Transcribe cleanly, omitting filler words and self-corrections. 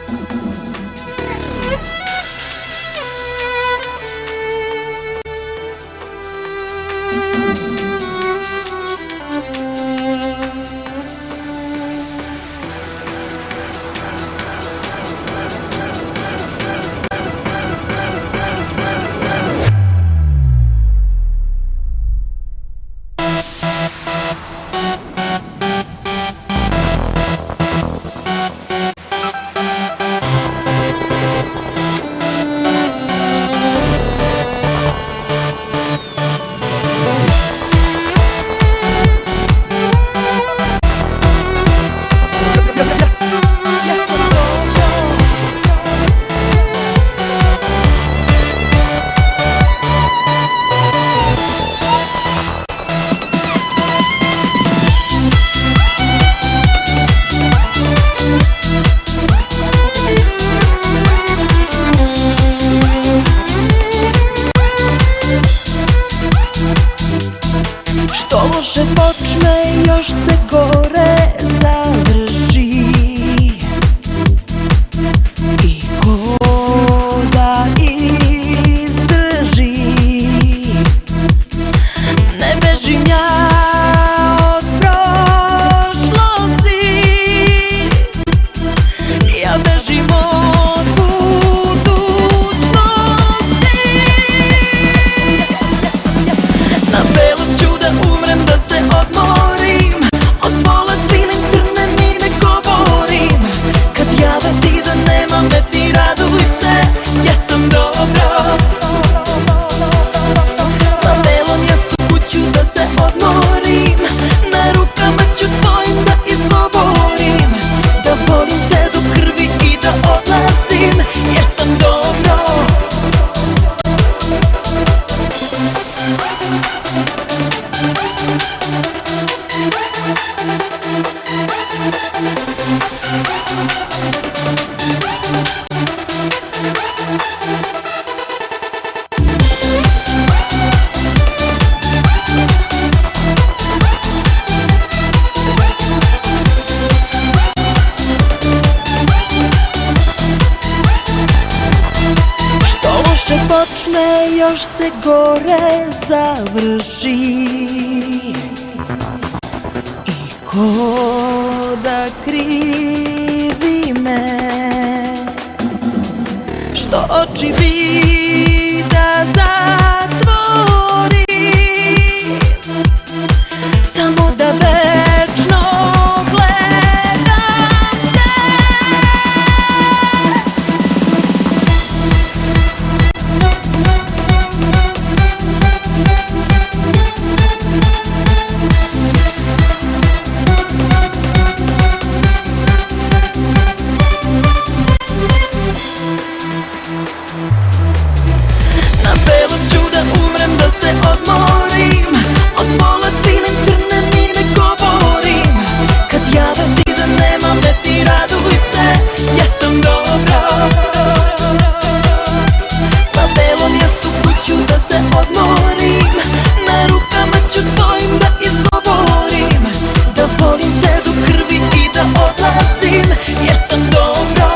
loše počne, još se gore završi. I ko da izdrži? Ne bežim ja od prošlosti, ja bežim od budućnosti. Na belom ću da umrem, da se odmorim, od bola cvilim, trnem i ne govorim. Kad jave ti da nema me, ti raduj se, ja sam dobro. Na belom jastuku ću da se odmorim, na rukama ću tvojim da izgovorim da volim te do krvi i da odlazim, jer sam dobro. Počne, još se gore završi. I ko da krivi me, što oči bi da zatvori, samo da večno gledam te. Na belom ću da umrem, da se odmorim, od bola cvilim, trnem i ne govorim. Kad jave ti da nema me, ti raduj se, ja sam dobro. Na belom jastuku ću da se odmorim, na rukama ću tvojim da izgovorim da volim te do krvi i da odlazim, jer sam dobro.